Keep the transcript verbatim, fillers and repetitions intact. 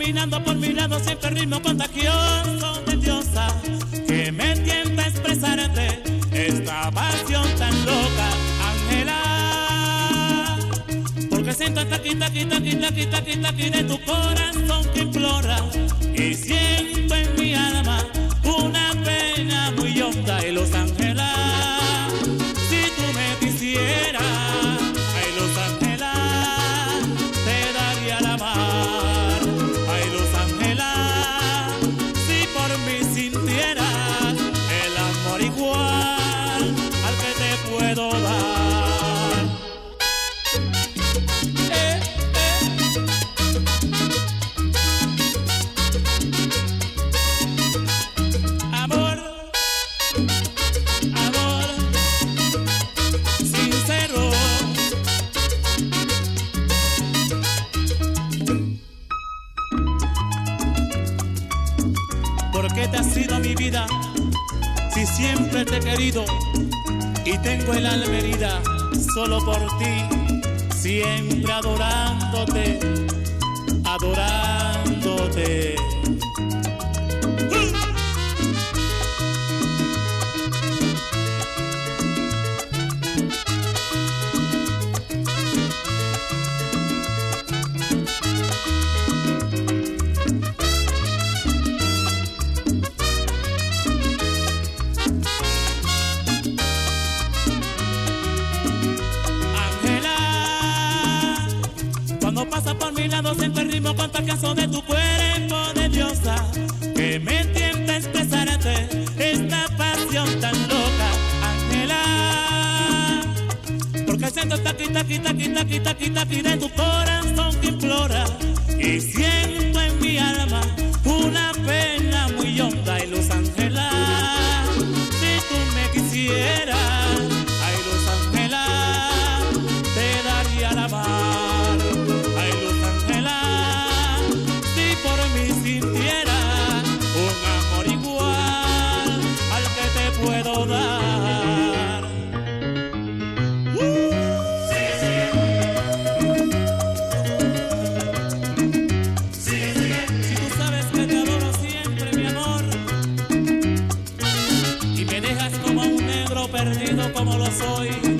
caminando por mi lado, siempre ritmo contagioso de diosa que me tienta a expresarte esta pasión tan loca, Ángela. Porque siento esta quita, quita, quita, quita, quita, quita de tu corazón que implora, y siento en mi alma una pena muy honda. Y Los Ángeles, si tú me quisieras, ay Los Ángeles, te daría la mar. Ay Los Ángeles, si por mí sintieras el amor igual al que te puedo dar. Eh, eh. Amor, amor sincero. ¿Por qué te has sido mi vida si siempre te he querido y tengo el alma herida solo por ti, siempre adorándote, adorándote? Cuando pasa por mi lado siempre el ritmo contagioso de tu cuerpo de diosa que me tienta a expresarte esta pasión tan loca, Ángela. Porque siento esta quita, quita, quita, quita, quita, quita de tu corazón que implora, y siento en mi alma una pena muy honda. Y Los Ángeles, si tú me quisieras, ay Los Ángeles, te daría la mar. Sintiera un amor igual al que te puedo dar. Uh. Sigue, sigue. Sigue, sigue. Si tú sabes que te adoro siempre, mi amor, y me dejas como un negro perdido como lo soy,